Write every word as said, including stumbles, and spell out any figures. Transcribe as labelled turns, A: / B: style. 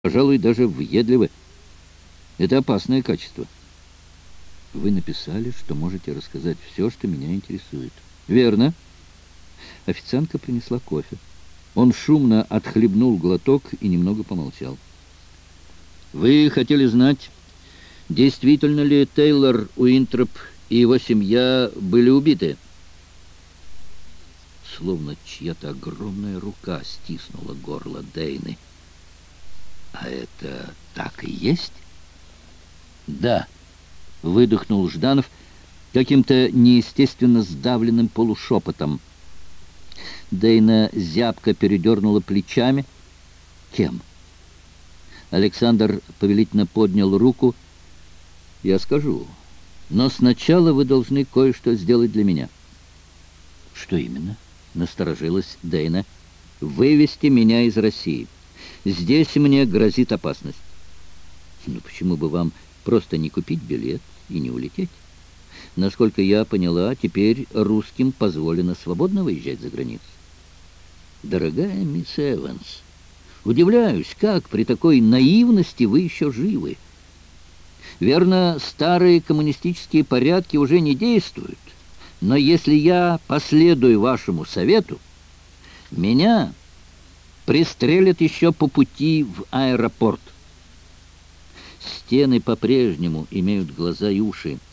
A: пожалуй, даже въедливы. Это опасное качество. Вы написали, что можете рассказать все, что меня интересует. Верно. Официантка принесла кофе. Он шумно отхлебнул глоток и немного помолчал. Вы хотели знать, действительно ли Тейлор Уинтроп и его семья были убиты? Словно чья-то огромная рука стиснула горло Дейны. А это так и есть? Да, выдохнул Жданов каким-то неестественно сдавленным полушепотом. Дейна зябко передернула плечами. Кем? Александр повелительно поднял руку. Я скажу, но сначала вы должны кое-что сделать для меня. Что именно? Насторожилась Дейна. Вывести меня из России. Здесь мне грозит опасность. Ну почему бы вам просто не купить билет и не улететь? Насколько я поняла, теперь русским позволено свободно выезжать за границу. Дорогая мисс Эванс, удивляюсь, как при такой наивности вы еще живы. Верно, старые коммунистические порядки уже не действуют, но если я последую вашему совету, меня пристрелят еще по пути в аэропорт. Стены по-прежнему имеют глаза и уши.